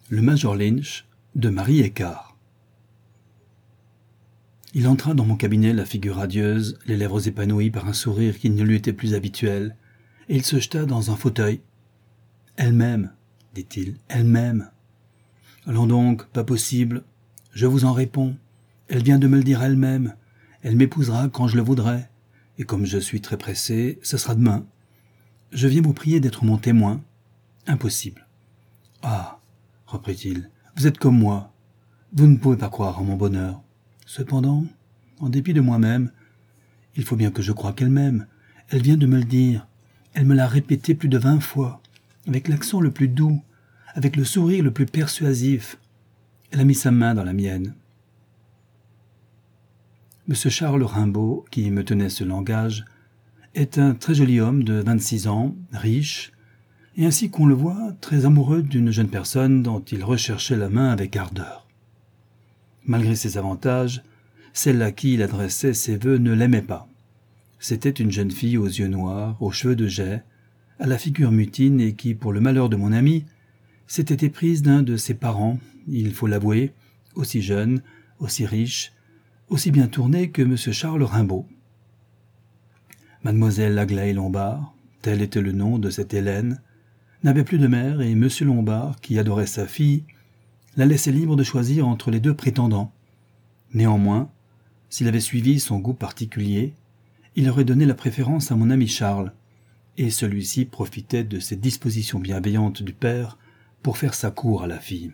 Le Major Lynch de Marie Eckart. Il entra dans mon cabinet, la figure radieuse, les lèvres épanouies par un sourire qui ne lui était plus habituel, et il se jeta dans un fauteuil. « Elle-même, dit-il, elle-même. Allons donc, pas possible. Je vous en réponds. Elle vient de me le dire elle-même. Elle m'épousera quand je le voudrai. Et comme je suis très pressé, ce sera demain. Je viens vous prier d'être mon témoin. Impossible. Ah, reprit-il, vous êtes comme moi. Vous ne pouvez pas croire en mon bonheur. Cependant, en dépit de moi-même, il faut bien que je croie qu'elle m'aime. Elle vient de me le dire. Elle me l'a répété plus de 20 fois, avec l'accent le plus doux, avec le sourire le plus persuasif. Elle a mis sa main dans la mienne. M. Charles Rimbaud, qui me tenait ce langage, est un très joli homme de 26 ans, riche, et ainsi qu'on le voit, très amoureux d'une jeune personne dont il recherchait la main avec ardeur. Malgré ses avantages, celle à qui il adressait ses vœux ne l'aimait pas. C'était une jeune fille aux yeux noirs, aux cheveux de jais, à la figure mutine et qui, pour le malheur de mon ami, s'était éprise d'un de ses parents, il faut l'avouer, aussi jeune, aussi riche, aussi bien tourné que M. Charles Rimbaud. Mademoiselle Aglaé Lombard, tel était le nom de cette Hélène, n'avait plus de mère et M. Lombard, qui adorait sa fille, la laissait libre de choisir entre les deux prétendants. Néanmoins, s'il avait suivi son goût particulier, il aurait donné la préférence à mon ami Charles, et celui-ci profitait de ces dispositions bienveillantes du père pour faire sa cour à la fille.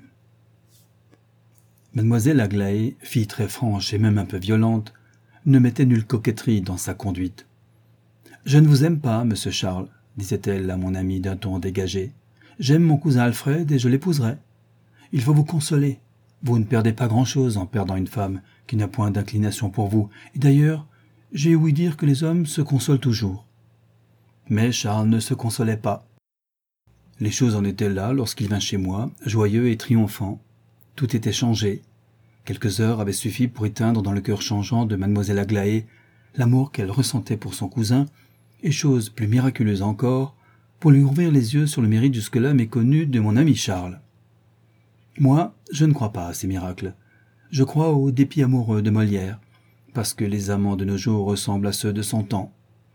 Mademoiselle Aglaé, fille très franche et même un peu violente, ne mettait nulle coquetterie dans sa conduite. « Je ne vous aime pas, monsieur Charles, disait-elle à mon ami d'un ton dégagé. J'aime mon cousin Alfred et je l'épouserai. Il faut vous consoler. Vous ne perdez pas grand-chose en perdant une femme qui n'a point d'inclination pour vous. Et d'ailleurs, j'ai ouï dire que les hommes se consolent toujours. » Mais Charles ne se consolait pas. Les choses en étaient là lorsqu'il vint chez moi, joyeux et triomphant. Tout était changé. Quelques heures avaient suffi pour éteindre dans le cœur changeant de mademoiselle Aglaé l'amour qu'elle ressentait pour son cousin, et chose plus miraculeuse encore, pour lui ouvrir les yeux sur le mérite jusque-là méconnu de mon ami Charles. Moi, je ne crois pas à ces miracles. Je crois au dépit amoureux de Molière, parce que les amants de nos jours ressemblent à ceux de son temps.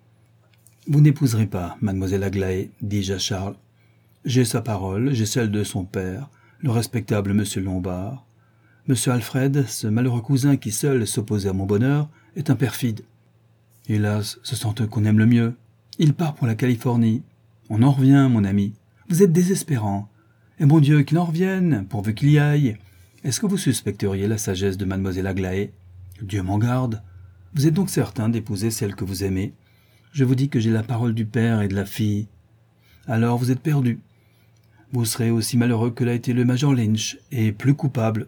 « Vous n'épouserez pas, mademoiselle Aglaé, dis-je à Charles. J'ai sa parole, j'ai celle de son père, le respectable monsieur Lombard. Monsieur Alfred, ce malheureux cousin qui seul s'opposait à mon bonheur, est un perfide. Hélas, ce sont eux qu'on aime le mieux. Il part pour la Californie. On en revient, mon ami. Vous êtes désespérant. Et mon Dieu, qu'il en revienne, pourvu qu'il y aille. Est-ce que vous suspecteriez la sagesse de mademoiselle Aglaé? Dieu m'en garde. Vous êtes donc certain d'épouser celle que vous aimez? Je vous dis que j'ai la parole du père et de la fille. Alors vous êtes perdu. Vous serez aussi malheureux que l'a été le Major Lynch, et plus coupable.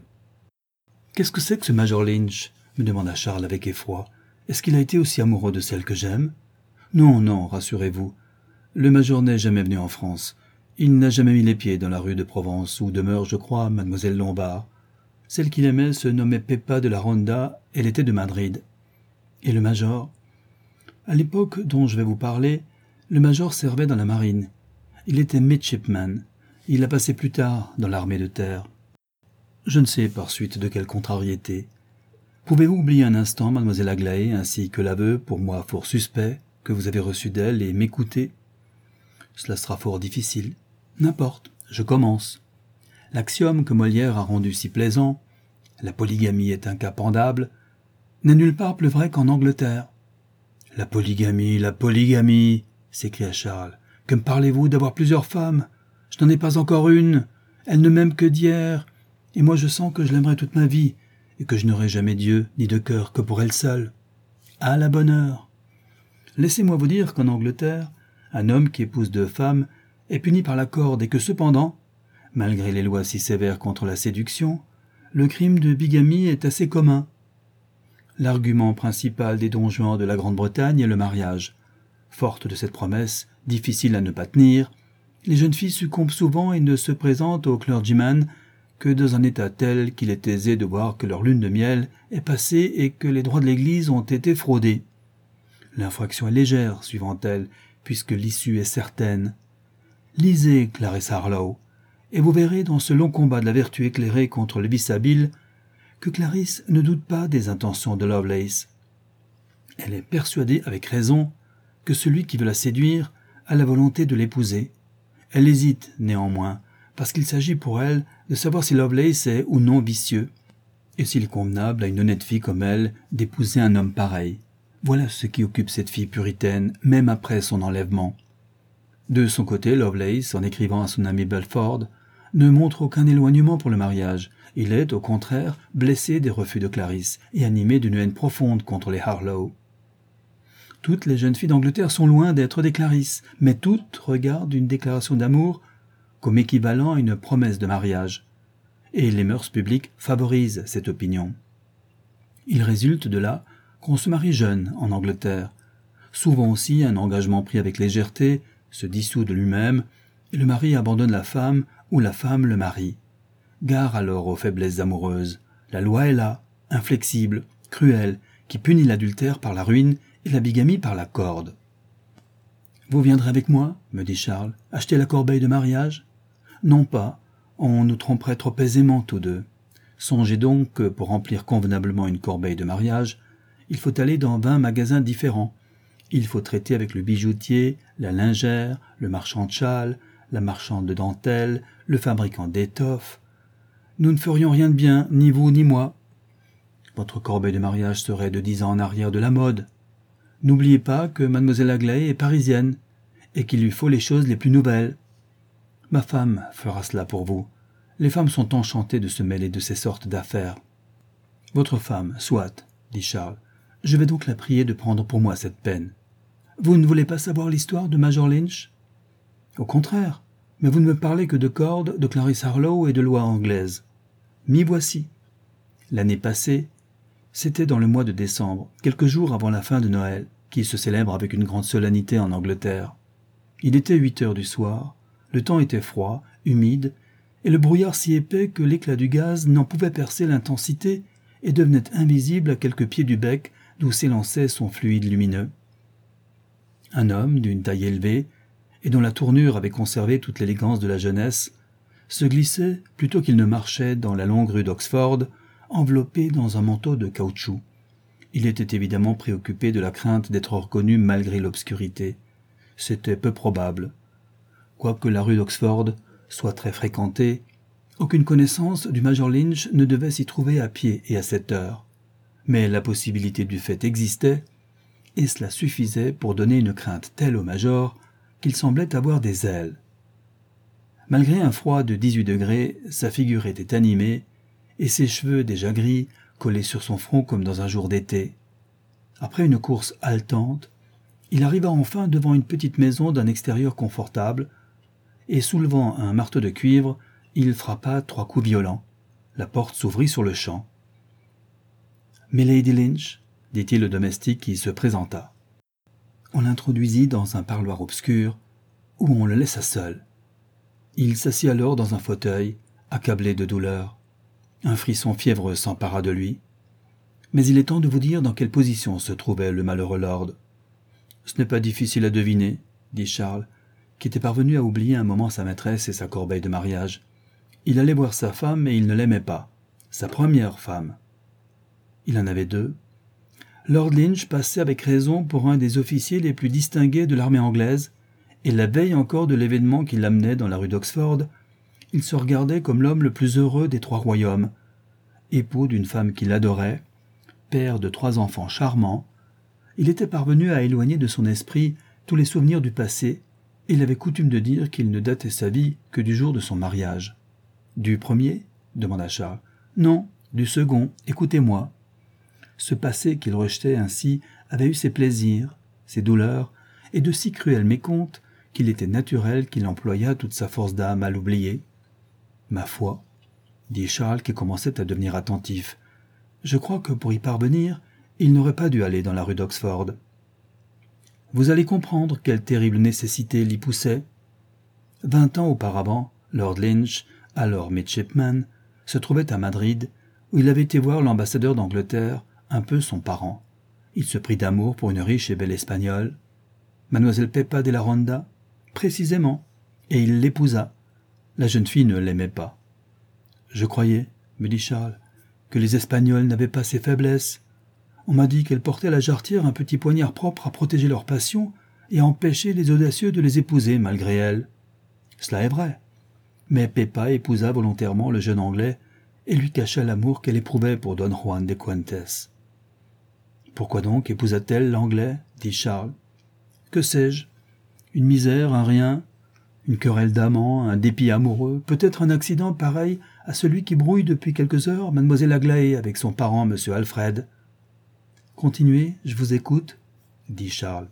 « Qu'est-ce que c'est que ce Major Lynch ?» me demanda Charles avec effroi. « Est-ce qu'il a été aussi amoureux de celle que j'aime ?»« Non, non, rassurez-vous. Le Major n'est jamais venu en France. Il n'a jamais mis les pieds dans la rue de Provence, où demeure, je crois, mademoiselle Lombard. Celle qu'il aimait se nommait Pepa de la Ronda, elle était de Madrid. Et le Major ? À l'époque dont je vais vous parler, le Major servait dans la marine. Il était midshipman. Il a passé plus tard dans l'armée de terre. Je ne sais par suite de quelle contrariété. Pouvez-vous oublier un instant mademoiselle Aglaé ainsi que l'aveu, pour moi fort suspect, que vous avez reçu d'elle et m'écouter? Cela sera fort difficile. N'importe, je commence. L'axiome que Molière a rendu si plaisant, la polygamie est incapendable, n'est nulle part plus vrai qu'en Angleterre. La polygamie, s'écria Charles. Que me parlez-vous d'avoir plusieurs femmes? Je n'en ai pas encore une. Elle ne m'aime que d'hier. Et moi je sens que je l'aimerai toute ma vie, et que je n'aurai jamais Dieu ni de cœur que pour elle seule. À la bonne heure. Laissez-moi vous dire qu'en Angleterre, un homme qui épouse 2 femmes est puni par la corde et que cependant, malgré les lois si sévères contre la séduction, le crime de bigamie est assez commun. L'argument principal des Don Juan de la Grande-Bretagne est le mariage. Forte de cette promesse, difficile à ne pas tenir, les jeunes filles succombent souvent et ne se présentent au clergyman que dans un état tel qu'il est aisé de voir que leur lune de miel est passée et que les droits de l'Église ont été fraudés. L'infraction est légère, suivant elle, puisque l'issue est certaine. Lisez Clarissa Harlowe, et vous verrez dans ce long combat de la vertu éclairée contre le vice habile que Clarisse ne doute pas des intentions de Lovelace. Elle est persuadée, avec raison, que celui qui veut la séduire a la volonté de l'épouser. Elle hésite, néanmoins, parce qu'il s'agit pour elle de savoir si Lovelace est ou non vicieux, et s'il est convenable à une honnête fille comme elle d'épouser un homme pareil. Voilà ce qui occupe cette fille puritaine, même après son enlèvement. De son côté, Lovelace, en écrivant à son ami Belford, ne montre aucun éloignement pour le mariage. Il est, au contraire, blessé des refus de Clarisse et animé d'une haine profonde contre les Harlowe. Toutes les jeunes filles d'Angleterre sont loin d'être des Clarisse, mais toutes regardent une déclaration d'amour comme équivalent à une promesse de mariage. Et les mœurs publiques favorisent cette opinion. Il résulte de là qu'on se marie jeune en Angleterre. Souvent aussi, un engagement pris avec légèreté se dissout de lui-même, et le mari abandonne la femme ou la femme le mari. Gare alors aux faiblesses amoureuses. La loi est là, inflexible, cruelle, qui punit l'adultère par la ruine et la bigamie par la corde. « Vous viendrez avec moi, me dit Charles, acheter la corbeille de mariage ? Non pas, on nous tromperait trop aisément tous deux. Songez donc que pour remplir convenablement une corbeille de mariage, il faut aller dans 20 magasins différents. Il faut traiter avec le bijoutier, la lingère, le marchand de châles, la marchande de dentelle, le fabricant d'étoffes. Nous ne ferions rien de bien, ni vous ni moi. Votre corbeille de mariage serait de 10 ans en arrière de la mode. N'oubliez pas que mademoiselle Aglaé est parisienne, et qu'il lui faut les choses les plus nouvelles. Ma femme fera cela pour vous. Les femmes sont enchantées de se mêler de ces sortes d'affaires. Votre femme, soit, dit Charles. Je vais donc la prier de prendre pour moi cette peine. Vous ne voulez pas savoir l'histoire de Major Lynch ? Au contraire, mais vous ne me parlez que de cordes, de Clarisse Harlowe et de lois anglaises. M'y voici. L'année passée, c'était dans le mois de décembre, quelques jours avant la fin de Noël, qui se célèbre avec une grande solennité en Angleterre. Il était 8 heures du soir, le temps était froid, humide, et le brouillard si épais que l'éclat du gaz n'en pouvait percer l'intensité et devenait invisible à quelques pieds du bec d'où s'élançait son fluide lumineux. Un homme d'une taille élevée, et dont la tournure avait conservé toute l'élégance de la jeunesse, se glissait plutôt qu'il ne marchait dans la longue rue d'Oxford, enveloppé dans un manteau de caoutchouc. Il était évidemment préoccupé de la crainte d'être reconnu malgré l'obscurité. C'était peu probable. Quoique la rue d'Oxford soit très fréquentée, aucune connaissance du Major Lynch ne devait s'y trouver à pied et à cette heure. Mais la possibilité du fait existait, et cela suffisait pour donner une crainte telle au Major qu'il semblait avoir des ailes. Malgré un froid de 18 degrés, sa figure était animée, et ses cheveux déjà gris collaient sur son front comme dans un jour d'été. Après une course haletante, il arriva enfin devant une petite maison d'un extérieur confortable, et soulevant un marteau de cuivre, il frappa 3 coups violents. La porte s'ouvrit sur-le-champ. « Milady Lynch » dit-il au domestique qui se présenta. On l'introduisit dans un parloir obscur, où on le laissa seul. Il s'assit alors dans un fauteuil, accablé de douleur. Un frisson fiévreux s'empara de lui. Mais il est temps de vous dire dans quelle position se trouvait le malheureux lord. « Ce n'est pas difficile à deviner, » dit Charles, qui était parvenu à oublier un moment sa maîtresse et sa corbeille de mariage. Il allait voir sa femme et il ne l'aimait pas. Sa première femme. Il en avait 2. Lord Lynch passait avec raison pour un des officiers les plus distingués de l'armée anglaise, et la veille encore de l'événement qui l'amenait dans la rue d'Oxford, il se regardait comme l'homme le plus heureux des 3 royaumes, époux d'une femme qu'il adorait, père de 3 enfants charmants. Il était parvenu à éloigner de son esprit tous les souvenirs du passé, et il avait coutume de dire qu'il ne datait sa vie que du jour de son mariage. « Du premier » demanda Charles. « Non, du second, écoutez-moi. » Ce passé qu'il rejetait ainsi avait eu ses plaisirs, ses douleurs, et de si cruels mécomptes qu'il était naturel qu'il employât toute sa force d'âme à l'oublier. « Ma foi, » dit Charles qui commençait à devenir attentif, « je crois que pour y parvenir, il n'aurait pas dû aller dans la rue d'Oxford. Vous allez comprendre quelle terrible nécessité l'y poussait. 20 ans auparavant, Lord Lynch, alors midshipman, se trouvait à Madrid, où il avait été voir l'ambassadeur d'Angleterre, un peu son parent. Il se prit d'amour pour une riche et belle Espagnole, Mademoiselle Pepa de la Ronda, précisément, et il l'épousa. La jeune fille ne l'aimait pas. « Je croyais, me dit Charles, que les Espagnols n'avaient pas ces faiblesses. On m'a dit qu'elles portaient à la jarretière un petit poignard propre à protéger leur passion et à empêcher les audacieux de les épouser malgré elles. Cela est vrai. Mais Pepa épousa volontairement le jeune Anglais et lui cacha l'amour qu'elle éprouvait pour Don Juan de Fuentes. « Pourquoi donc épousa-t-elle l'Anglais » dit Charles. « Que sais-je? Une misère, un rien, une querelle d'amants, un dépit amoureux, peut-être un accident pareil à celui qui brouille depuis quelques heures mademoiselle Aglaé avec son parent, monsieur Alfred. »« Continuez, je vous écoute, » dit Charles.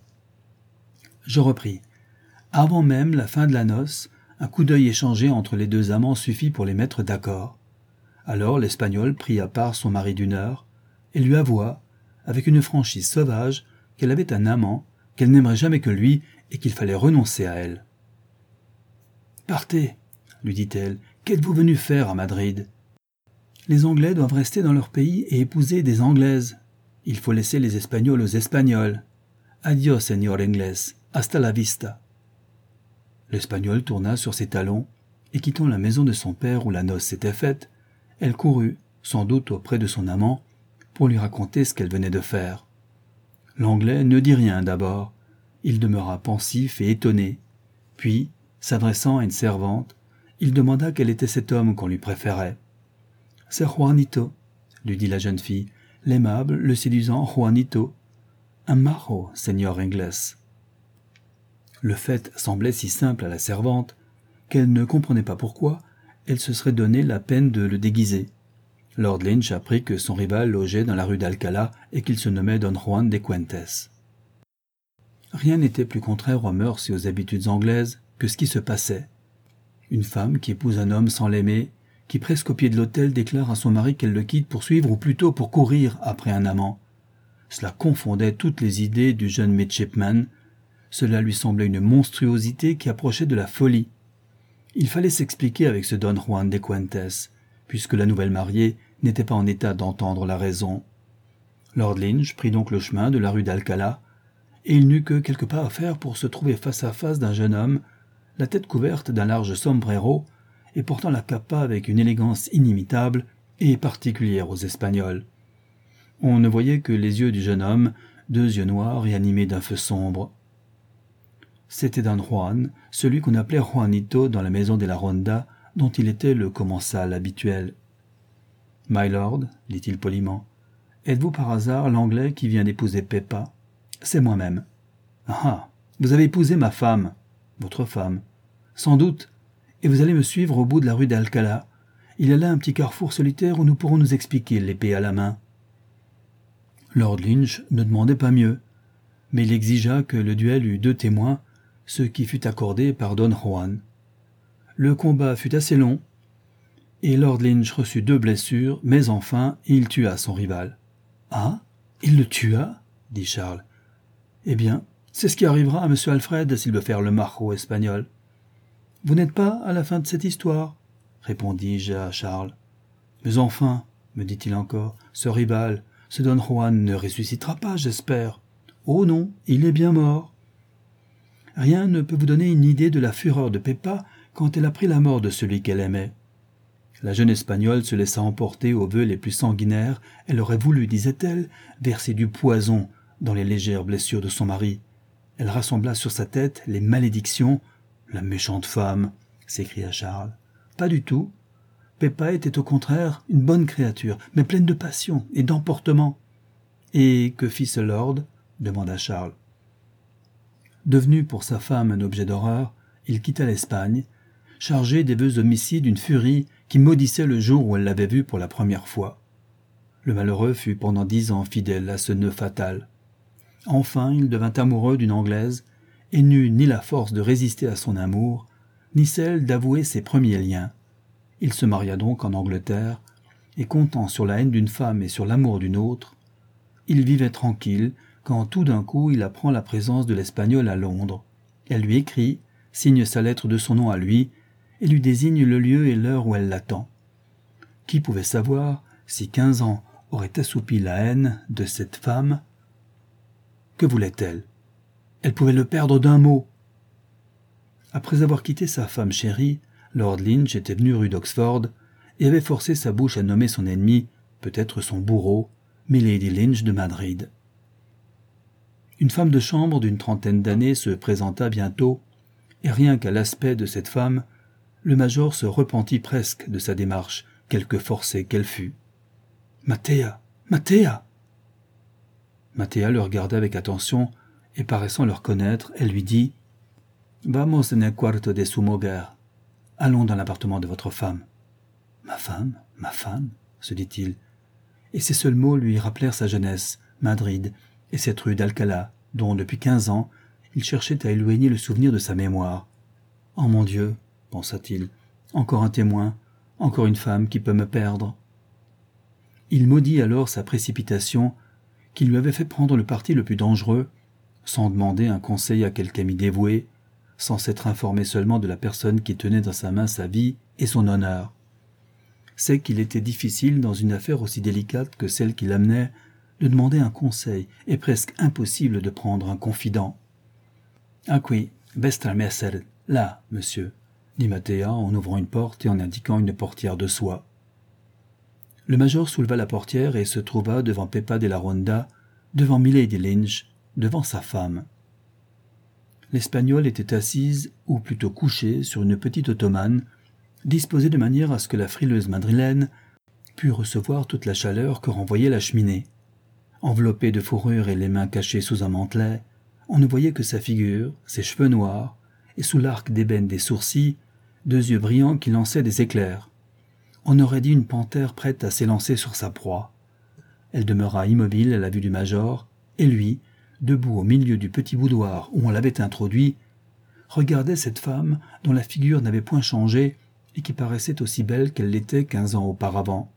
Je repris. Avant même la fin de la noce, un coup d'œil échangé entre les deux amants suffit pour les mettre d'accord. Alors l'Espagnol prit à part son mari d'une heure et lui avoua, avec une franchise sauvage, qu'elle avait un amant, qu'elle n'aimerait jamais que lui et qu'il fallait renoncer à elle. « Partez, lui dit-elle, qu'êtes-vous venu faire à Madrid ? Les Anglais doivent rester dans leur pays et épouser des Anglaises. Il faut laisser les Espagnols aux Espagnols. Adios, señor inglés, hasta la vista. » L'Espagnol tourna sur ses talons, et quittant la maison de son père où la noce s'était faite, elle courut, sans doute auprès de son amant, pour lui raconter ce qu'elle venait de faire. L'Anglais ne dit rien d'abord. Il demeura pensif et étonné. Puis, s'adressant à une servante, il demanda quel était cet homme qu'on lui préférait. « C'est Juanito, » lui dit la jeune fille, « l'aimable, le séduisant Juanito. Un majo, señor inglés. » Le fait semblait si simple à la servante qu'elle ne comprenait pas pourquoi elle se serait donné la peine de le déguiser. Lord Lynch apprit que son rival logeait dans la rue d'Alcalá et qu'il se nommait Don Juan de Fuentes. Rien n'était plus contraire aux mœurs et aux habitudes anglaises que ce qui se passait. Une femme qui épouse un homme sans l'aimer, qui presque au pied de l'autel déclare à son mari qu'elle le quitte pour suivre ou plutôt pour courir après un amant. Cela confondait toutes les idées du jeune midshipman. Cela lui semblait une monstruosité qui approchait de la folie. Il fallait s'expliquer avec ce Don Juan de Fuentes, puisque la nouvelle mariée n'était pas en état d'entendre la raison. Lord Lynch prit donc le chemin de la rue d'Alcalá, et il n'eut que quelques pas à faire pour se trouver face à face d'un jeune homme, la tête couverte d'un large sombrero et portant la capa avec une élégance inimitable et particulière aux Espagnols. On ne voyait que les yeux du jeune homme, 2 yeux noirs et animés d'un feu sombre. C'était Don Juan, celui qu'on appelait Juanito dans la maison de la Ronda, dont il était le commensal habituel. « My lord, dit-il poliment, êtes-vous par hasard l'Anglais qui vient d'épouser Pepa ? C'est moi-même. »« Ah, vous avez épousé ma femme, votre femme. Sans doute, et vous allez me suivre au bout de la rue d'Alcalá. Il y a là un petit carrefour solitaire où nous pourrons nous expliquer l'épée à la main. » Lord Lynch ne demandait pas mieux, mais il exigea que le duel eût 2 témoins, ce qui fut accordé par Don Juan. Le combat fut assez long, et Lord Lynch reçut 2 blessures, mais enfin il tua son rival. « Ah, il le tua ?» dit Charles. « Eh bien, c'est ce qui arrivera à M. Alfred s'il veut faire le majo espagnol. »« Vous n'êtes pas à la fin de cette histoire ?» répondis-je à Charles. « Mais enfin, me dit-il encore, ce rival, ce Don Juan ne ressuscitera pas, j'espère. Oh non, il est bien mort. » Rien ne peut vous donner une idée de la fureur de Pepa quand elle apprit la mort de celui qu'elle aimait. La jeune Espagnole se laissa emporter aux vœux les plus sanguinaires. Elle aurait voulu, disait-elle, verser du poison dans les légères blessures de son mari. Elle rassembla sur sa tête les malédictions. « La méchante femme !» s'écria Charles. « Pas du tout. Pepa était au contraire une bonne créature, mais pleine de passion et d'emportement. »« Et que fit ce lord ?» demanda Charles. Devenu pour sa femme un objet d'horreur, il quitta l'Espagne, chargé des vœux homicides d'une furie qui maudissait le jour où elle l'avait vu pour la première fois. Le malheureux fut pendant 10 ans fidèle à ce nœud fatal. Enfin, il devint amoureux d'une Anglaise et n'eut ni la force de résister à son amour, ni celle d'avouer ses premiers liens. Il se maria donc en Angleterre, et comptant sur la haine d'une femme et sur l'amour d'une autre, il vivait tranquille quand tout d'un coup il apprend la présence de l'Espagnole à Londres. Elle lui écrit, signe sa lettre de son nom à lui, et lui désigne le lieu et l'heure où elle l'attend. Qui pouvait savoir si 15 ans auraient assoupi la haine de cette femme? Que voulait-elle? Elle pouvait le perdre d'un mot. Après avoir quitté sa femme chérie, Lord Lynch était venu rue d'Oxford et avait forcé sa bouche à nommer son ennemi, peut-être son bourreau, Milady Lynch de Madrid. Une femme de chambre d'une trentaine d'années se présenta bientôt, et rien qu'à l'aspect de cette femme, le major se repentit presque de sa démarche, quelque forcée qu'elle fût. « Mattea, Mattea !» Mattea le regarda avec attention, et paraissant le reconnaître, elle lui dit « Vamos en el cuarto de su mujer. Allons dans l'appartement de votre femme. »« Ma femme, se dit-il, et ces seuls mots lui rappelèrent sa jeunesse, Madrid, et cette rue d'Alcalá, dont, depuis 15 ans, il cherchait à éloigner le souvenir de sa mémoire. « Oh mon Dieu, pensa-t-il, encore un témoin, encore une femme qui peut me perdre. » Il maudit alors sa précipitation qui lui avait fait prendre le parti le plus dangereux, sans demander un conseil à quelque ami dévoué, sans s'être informé seulement de la personne qui tenait dans sa main sa vie et son honneur. C'est qu'il était difficile, dans une affaire aussi délicate que celle qui l'amenait, de demander un conseil, et presque impossible de prendre un confident. « Ah oui, Vestra Merced, là, monsieur », dit Mattea en ouvrant une porte et en indiquant une portière de soie. Le major souleva la portière et se trouva devant Pepa de la Ronda, devant Milady Lynch, devant sa femme. L'Espagnole était assise, ou plutôt couchée, sur une petite ottomane, disposée de manière à ce que la frileuse madrilène pût recevoir toute la chaleur que renvoyait la cheminée. Enveloppée de fourrure et les mains cachées sous un mantelet, on ne voyait que sa figure, ses cheveux noirs, et sous l'arc d'ébène des sourcils, 2 yeux brillants qui lançaient des éclairs. On aurait dit une panthère prête à s'élancer sur sa proie. Elle demeura immobile à la vue du major, et lui, debout au milieu du petit boudoir où on l'avait introduit, regardait cette femme dont la figure n'avait point changé et qui paraissait aussi belle qu'elle l'était 15 ans auparavant.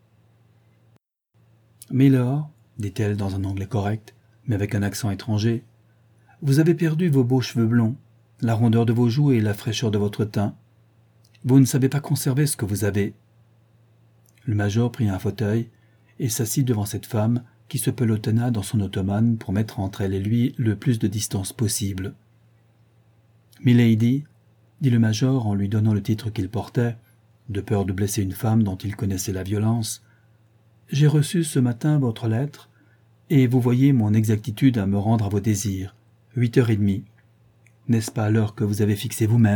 « Milord, dit-elle dans un anglais correct, mais avec un accent étranger, vous avez perdu vos beaux cheveux blonds, la rondeur de vos joues et la fraîcheur de votre teint. Vous ne savez pas conserver ce que vous avez. » Le major prit un fauteuil et s'assit devant cette femme qui se pelotonna dans son ottomane pour mettre entre elle et lui le plus de distance possible. « Milady, » dit le major en lui donnant le titre qu'il portait, de peur de blesser une femme dont il connaissait la violence, « j'ai reçu ce matin votre lettre, et vous voyez mon exactitude à me rendre à vos désirs. 8h30. N'est-ce pas l'heure que vous avez fixée vous-même »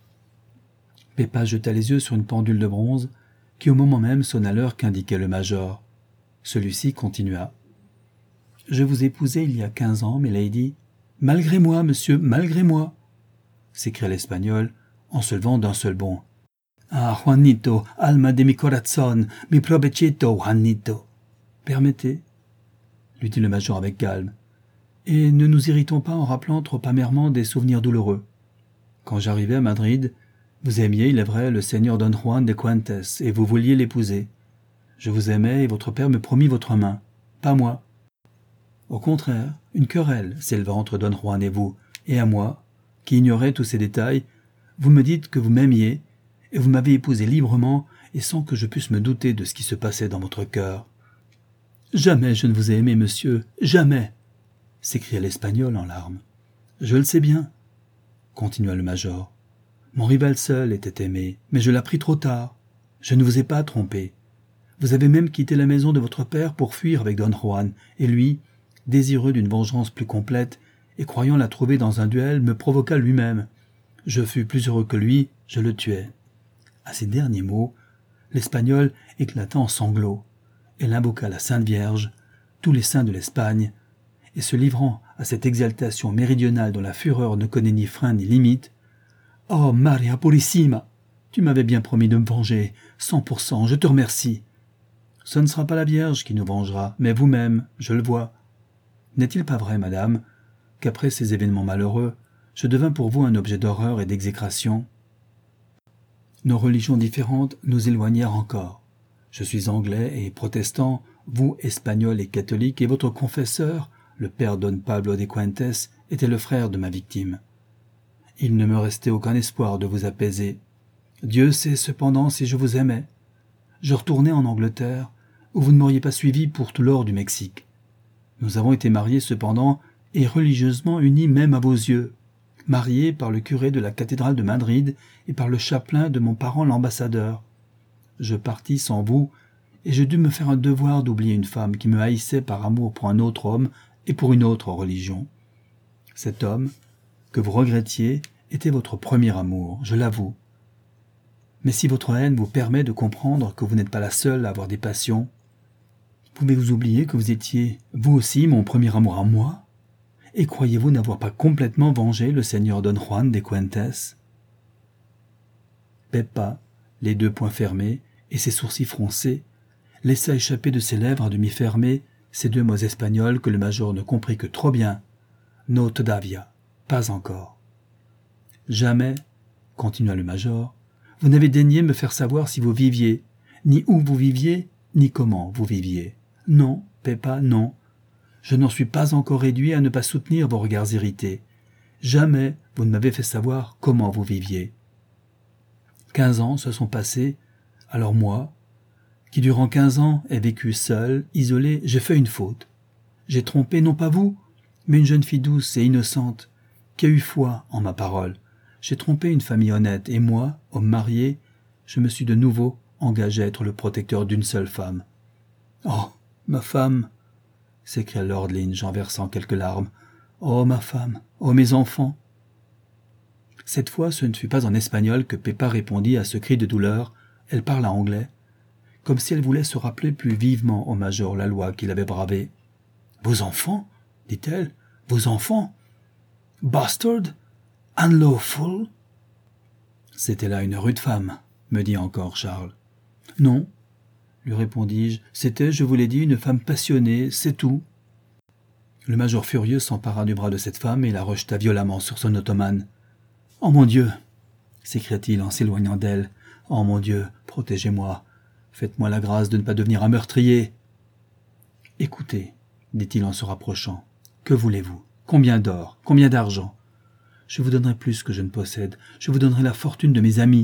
Pepa jeta les yeux sur une pendule de bronze qui au moment même sonna l'heure qu'indiquait le major. Celui-ci continua. « Je vous ai épousée il y a 15 ans, milady. Malgré moi, monsieur, malgré moi !» s'écria l'Espagnol en se levant d'un seul bond. « Ah, Juanito, alma de mi corazón, mi provechito, Juanito !»« Permettez, » lui dit le major avec calme, « et ne nous irritons pas en rappelant trop amèrement des souvenirs douloureux. Quand j'arrivai à Madrid, vous aimiez, il est vrai, le seigneur Don Juan de Cuentes, et vous vouliez l'épouser. Je vous aimais et votre père me promit votre main, pas moi. Au contraire, une querelle s'éleva entre Don Juan et vous, et à moi, qui ignorais tous ces détails, vous me dites que vous m'aimiez, et vous m'avez épousé librement et sans que je puisse me douter de ce qui se passait dans votre cœur. »« Jamais je ne vous ai aimé, monsieur, jamais !» s'écria l'Espagnol en larmes. « Je le sais bien, » continua le major. « Mon rival seul était aimé, mais je l'appris trop tard. Je ne vous ai pas trompé. Vous avez même quitté la maison de votre père pour fuir avec Don Juan, et lui, désireux d'une vengeance plus complète, et croyant la trouver dans un duel, me provoqua lui-même. Je fus plus heureux que lui, je le tuai. » À ces derniers mots, l'Espagnol éclata en sanglots. Elle invoqua la Sainte Vierge, tous les saints de l'Espagne, et se livrant à cette exaltation méridionale dont la fureur ne connaît ni frein ni limite, « Oh, Maria Purissima, tu m'avais bien promis de me venger, 100%, je te remercie. Ce ne sera pas la Vierge qui nous vengera, mais vous-même, je le vois. N'est-il pas vrai, madame, qu'après ces événements malheureux, je devins pour vous un objet d'horreur et d'exécration ? Nos religions différentes nous éloignèrent encore. Je suis anglais et protestant, vous, espagnol et catholique, et votre confesseur, le père Don Pablo de Cuentes, était le frère de ma victime. Il ne me restait aucun espoir de vous apaiser. Dieu sait cependant si je vous aimais. Je retournai en Angleterre, où vous ne m'auriez pas suivi pour tout l'or du Mexique. Nous avons été mariés cependant, et religieusement unis même à vos yeux. marié par le curé de la cathédrale de Madrid et par le chapelain de mon parent l'ambassadeur. Je partis sans vous, et je dus me faire un devoir d'oublier une femme qui me haïssait par amour pour un autre homme et pour une autre religion. Cet homme, que vous regrettiez, était votre premier amour, je l'avoue. Mais si votre haine vous permet de comprendre que vous n'êtes pas la seule à avoir des passions, pouvez-vous oublier que vous étiez, vous aussi, mon premier amour à moi? Et croyez-vous n'avoir pas complètement vengé le seigneur Don Juan de Cuentes? Pepa, les deux poings fermés et ses sourcils froncés, laissa échapper de ses lèvres à demi fermées ces deux mots espagnols que le major ne comprit que trop bien. No todavía, pas encore. Jamais, continua le major, vous n'avez daigné me faire savoir si vous viviez, ni où vous viviez, ni comment vous viviez. Non, Pepa, non. Je n'en suis pas encore réduit à ne pas soutenir vos regards irrités. Jamais vous ne m'avez fait savoir comment vous viviez. 15 ans se sont passés, alors moi, qui durant 15 ans ai vécu seul, isolé, j'ai fait une faute. J'ai trompé non pas vous, mais une jeune fille douce et innocente, qui a eu foi en ma parole. J'ai trompé une famille honnête, et moi, homme marié, je me suis de nouveau engagé à être le protecteur d'une seule femme. « Oh, ma femme !» s'écria Lord Lynch en versant quelques larmes. « Oh, ma femme! Oh, mes enfants !» Cette fois, ce ne fut pas en espagnol que Pepa répondit à ce cri de douleur. Elle parla anglais, comme si elle voulait se rappeler plus vivement au major la loi qu'il avait bravée. « Vos enfants ?» dit-elle. « Vos enfants ? Bastard ? Unlawful ?» C'était là une rude femme, me dit encore Charles. « Non, » lui répondis-je, « c'était, je vous l'ai dit, une femme passionnée, c'est tout. » Le major furieux s'empara du bras de cette femme et la rejeta violemment sur son ottomane. « Oh mon Dieu !» s'écria-t-il en s'éloignant d'elle. « Oh mon Dieu, protégez-moi. Faites-moi la grâce de ne pas devenir un meurtrier. »« Écoutez, » dit-il en se rapprochant, « que voulez-vous? Combien d'or? Combien d'argent? Je vous donnerai plus que je ne possède. Je vous donnerai la fortune de mes amis. »«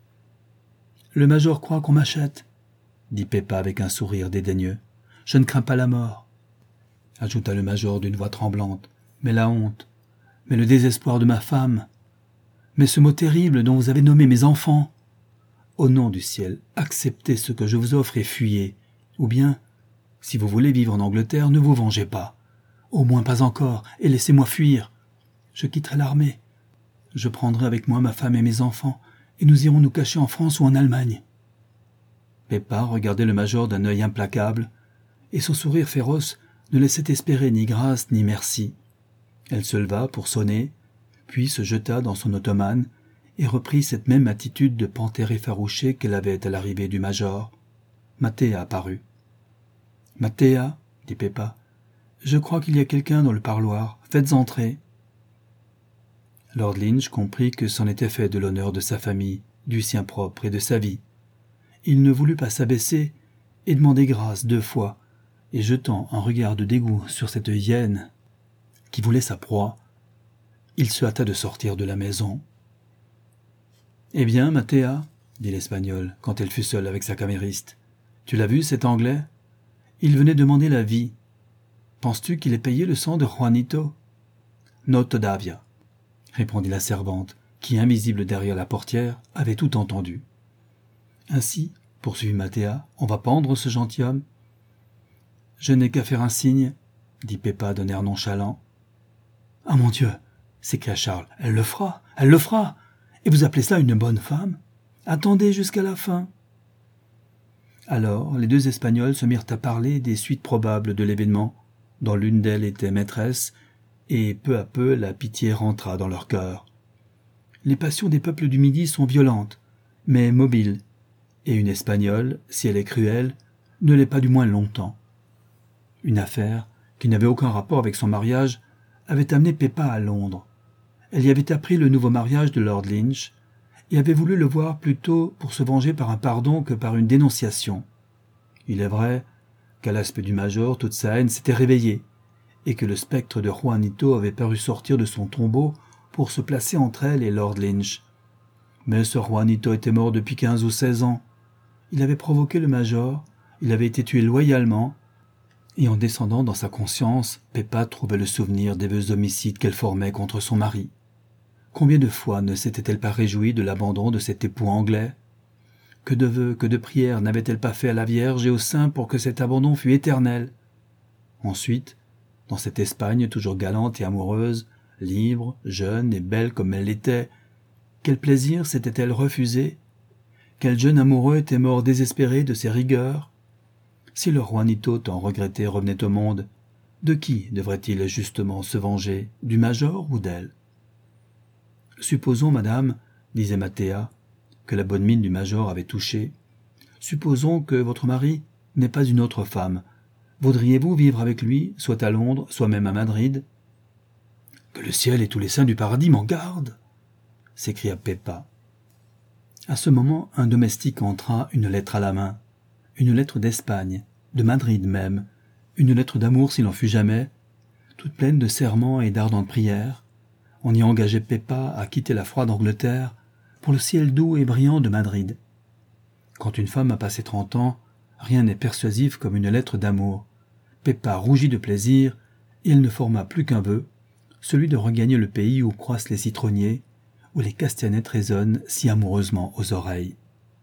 Le major croit qu'on m'achète, » dit Pepa avec un sourire dédaigneux. « Je ne crains pas la mort, » ajouta le major d'une voix tremblante. « Mais la honte, mais le désespoir de ma femme, mais ce mot terrible dont vous avez nommé mes enfants. Au nom du ciel, acceptez ce que je vous offre et fuyez. Ou bien, si vous voulez vivre en Angleterre, ne vous vengez pas. Au moins pas encore, et laissez-moi fuir. Je quitterai l'armée. Je prendrai avec moi ma femme et mes enfants, et nous irons nous cacher en France ou en Allemagne. » Pepa regardait le major d'un œil implacable, et son sourire féroce ne laissait espérer ni grâce ni merci. Elle se leva pour sonner, puis se jeta dans son ottomane et reprit cette même attitude de panthère effarouchée qu'elle avait à l'arrivée du major. Mathéa apparut. « Mathéa, » dit Pepa, « je crois qu'il y a quelqu'un dans le parloir. Faites entrer. » Lord Lynch comprit que c'en était fait de l'honneur de sa famille, du sien propre et de sa vie. Il ne voulut pas s'abaisser et demander grâce 2 fois, et jetant un regard de dégoût sur cette hyène qui voulait sa proie, il se hâta de sortir de la maison. « Eh bien, Mathéa, » dit l'Espagnol, quand elle fut seule avec sa camériste, « tu l'as vu, cet Anglais? Il venait demander la vie. Penses-tu qu'il ait payé le sang de Juanito? »« No todavía, » répondit la servante, qui, invisible derrière la portière, avait tout entendu. « Ainsi, poursuivit Mathéa, on va pendre ce gentilhomme? »« Je n'ai qu'à faire un signe, » dit Pepa d'un air nonchalant. « Ah mon Dieu !» s'écria Charles. « Elle le fera, elle le fera. Et vous appelez cela une bonne femme? Attendez jusqu'à la fin. » Alors, les 2 Espagnols se mirent à parler des suites probables de l'événement, dont l'une d'elles était maîtresse, et peu à peu la pitié rentra dans leur cœur. Les passions des peuples du Midi sont violentes, mais mobiles, et une Espagnole, si elle est cruelle, ne l'est pas du moins longtemps. Une affaire, qui n'avait aucun rapport avec son mariage, avait amené Pepa à Londres. Elle y avait appris le nouveau mariage de Lord Lynch, et avait voulu le voir plutôt pour se venger par un pardon que par une dénonciation. Il est vrai qu'à l'aspect du major, toute sa haine s'était réveillée, et que le spectre de Juanito avait paru sortir de son tombeau pour se placer entre elle et Lord Lynch. Mais ce Juanito était mort depuis 15 ou 16 ans. Il avait provoqué le major, il avait été tué loyalement, et en descendant dans sa conscience, Pepa trouvait le souvenir des vœux homicides qu'elle formait contre son mari. Combien de fois ne s'était-elle pas réjouie de l'abandon de cet époux anglais? Que de vœux, que de prières n'avait-elle pas fait à la Vierge et aux saints pour que cet abandon fût éternel? Ensuite, dans cette Espagne toujours galante et amoureuse, libre, jeune et belle comme elle l'était, quel plaisir s'était-elle refusé? Quel jeune amoureux était mort désespéré de ses rigueurs? Si le Juanito tant regretté revenait au monde, de qui devrait-il justement se venger, du major ou d'elle? Supposons, madame, disait Mathéa, que la bonne mine du major avait touché, supposons que votre mari n'est pas une autre femme. Voudriez-vous vivre avec lui, soit à Londres, soit même à Madrid? Que le ciel et tous les saints du paradis m'en gardent! S'écria Pepa. À ce moment, un domestique entra, une lettre à la main. Une lettre d'Espagne, de Madrid même, une lettre d'amour s'il en fut jamais, toute pleine de serments et d'ardentes prières. On y engageait Pepa à quitter la froide Angleterre pour le ciel doux et brillant de Madrid. Quand une femme a passé 30 ans, rien n'est persuasif comme une lettre d'amour. Pepa rougit de plaisir, et elle ne forma plus qu'un vœu, celui de regagner le pays où croissent les citronniers, où les castanettes résonnent si amoureusement aux oreilles.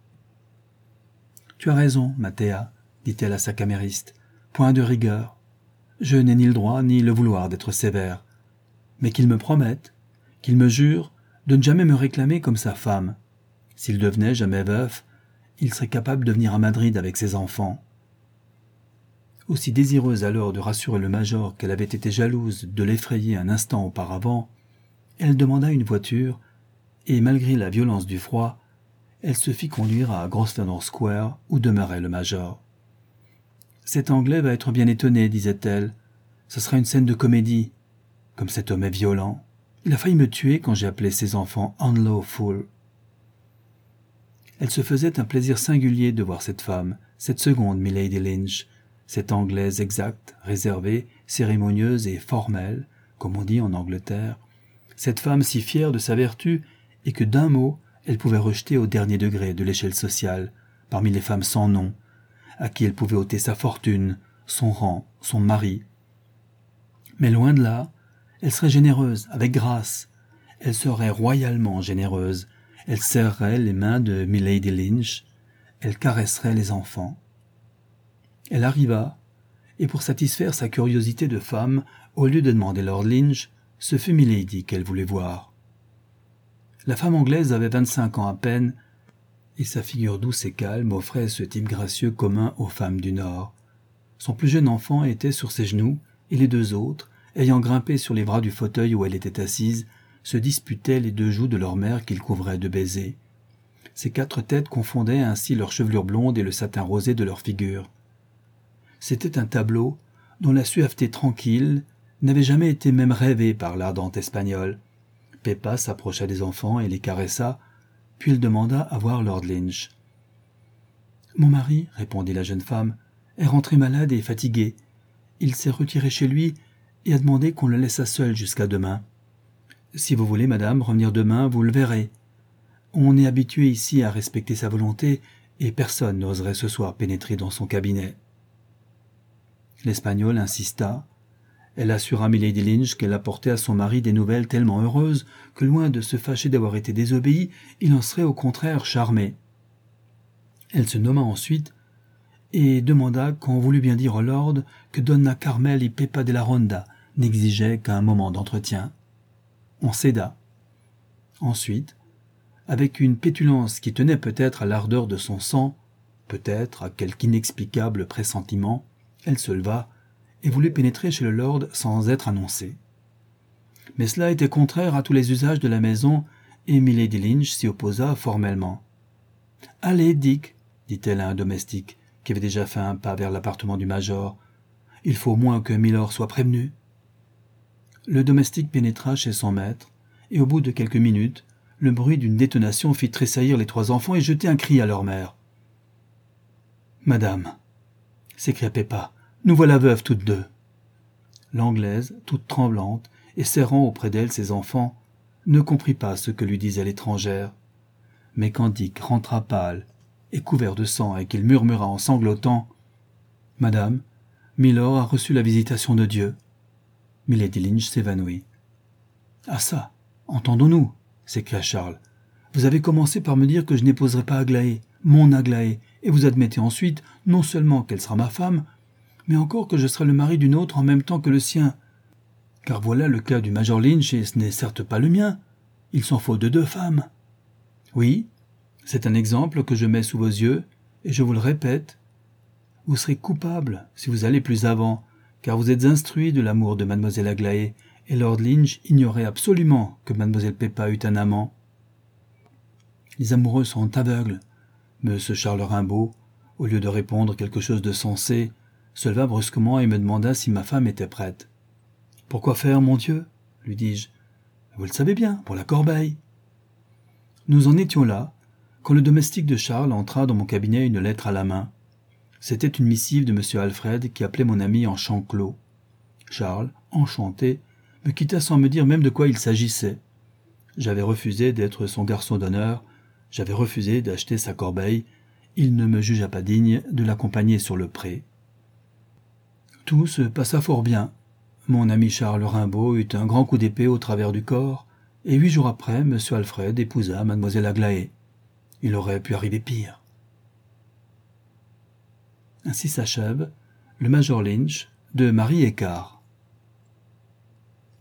« Tu as raison, Mathéa, dit-elle à sa camériste, point de rigueur. Je n'ai ni le droit ni le vouloir d'être sévère. Mais qu'il me promette, qu'il me jure de ne jamais me réclamer comme sa femme. S'il devenait jamais veuf, il serait capable de venir à Madrid avec ses enfants. » Aussi désireuse alors de rassurer le major qu'elle avait été jalouse de l'effrayer un instant auparavant, elle demanda une voiture, et malgré la violence du froid, elle se fit conduire à Grosvenor Square, où demeurait le major. « Cet Anglais va être bien étonné, disait-elle. Ce sera une scène de comédie. Comme cet homme est violent. Il a failli me tuer quand j'ai appelé ses enfants unlawful. » Elle se faisait un plaisir singulier de voir cette femme, cette seconde Milady Lynch, cette Anglaise exacte, réservée, cérémonieuse et formelle, comme on dit en Angleterre, cette femme si fière de sa vertu et que d'un mot elle pouvait rejeter au dernier degré de l'échelle sociale, parmi les femmes sans nom, à qui elle pouvait ôter sa fortune, son rang, son mari. Mais loin de là, elle serait généreuse, avec grâce. Elle serait royalement généreuse. Elle serrerait les mains de Milady Lynch. Elle caresserait les enfants. Elle arriva, et pour satisfaire sa curiosité de femme, au lieu de demander Lord Lynch, ce fut Milady qu'elle voulait voir. La femme anglaise avait 25 ans à peine, et sa figure douce et calme offrait ce type gracieux commun aux femmes du Nord. Son plus jeune enfant était sur ses genoux, et les deux autres, ayant grimpé sur les bras du fauteuil où elle était assise, se disputaient les deux joues de leur mère qu'ils couvraient de baisers. Ces 4 têtes confondaient ainsi leur chevelure blonde et le satin rosé de leur figure. C'était un tableau dont la suaveté tranquille n'avait jamais été même rêvée par l'ardente Espagnole. Pepa s'approcha des enfants et les caressa, puis il demanda à voir Lord Lynch. « Mon mari, répondit la jeune femme, est rentré malade et fatigué. Il s'est retiré chez lui et a demandé qu'on le laissât seul jusqu'à demain. Si vous voulez, madame, revenir demain, vous le verrez. On est habitué ici à respecter sa volonté et personne n'oserait ce soir pénétrer dans son cabinet. » L'Espagnole insista. Elle assura Milady Lynch qu'elle apportait à son mari des nouvelles tellement heureuses que, loin de se fâcher d'avoir été désobéi, il en serait au contraire charmé. Elle se nomma ensuite et demanda qu'on voulût bien dire au lord que Donna Carmel y Pepa de la Ronda n'exigeait qu'un moment d'entretien. On céda. Ensuite, avec une pétulance qui tenait peut-être à l'ardeur de son sang, peut-être à quelque inexplicable pressentiment, elle se leva et voulut pénétrer chez le lord sans être annoncée. Mais cela était contraire à tous les usages de la maison, et Milady Lynch s'y opposa formellement. « Allez, Dick, dit-elle à un domestique, qui avait déjà fait un pas vers l'appartement du major. « Il faut au moins que Milord soit prévenu. » Le domestique pénétra chez son maître, et au bout de quelques minutes, le bruit d'une détonation fit tressaillir les 3 enfants et jeter un cri à leur mère. « Madame !» s'écria Pepa, « nous voilà veuves toutes deux. » L'Anglaise, toute tremblante, et serrant auprès d'elle ses enfants, ne comprit pas ce que lui disait l'étrangère. Mais quand Dick rentra pâle et couvert de sang et qu'il murmura en sanglotant « Madame, Milord a reçu la visitation de Dieu. » Milady Lynch s'évanouit. « Ah ça, entendons-nous » s'écria Charles. Vous avez commencé par me dire que je n'épouserai pas Aglaé, mon Aglaé, et vous admettez ensuite non seulement qu'elle sera ma femme, mais encore que je serai le mari d'une autre en même temps que le sien. Car voilà le cas du Major Lynch, et ce n'est certes pas le mien. Il s'en faut de 2 femmes. Oui, c'est un exemple que je mets sous vos yeux, et je vous le répète. Vous serez coupable si vous allez plus avant, car vous êtes instruit de l'amour de mademoiselle Aglaé, et Lord Lynch ignorait absolument que mademoiselle Peppa eut un amant. Les amoureux sont aveugles. M. Charles Rimbaud, au lieu de répondre quelque chose de sensé, se leva brusquement et me demanda si ma femme était prête. « Pourquoi faire, mon Dieu ?» lui dis-je. « Vous le savez bien, pour la corbeille. » Nous en étions là, quand le domestique de Charles entra dans mon cabinet une lettre à la main. C'était une missive de M. Alfred qui appelait mon ami en champ clos. Charles, enchanté, me quitta sans me dire même de quoi il s'agissait. J'avais refusé d'être son garçon d'honneur, j'avais refusé d'acheter sa corbeille, il ne me jugea pas digne de l'accompagner sur le pré. Tout se passa fort bien. Mon ami Charles Rimbaud eut un grand coup d'épée au travers du corps, et 8 jours après, M. Alfred épousa mademoiselle Aglaé. Il aurait pu arriver pire. Ainsi s'achève le Major Lynch de Marie Écart.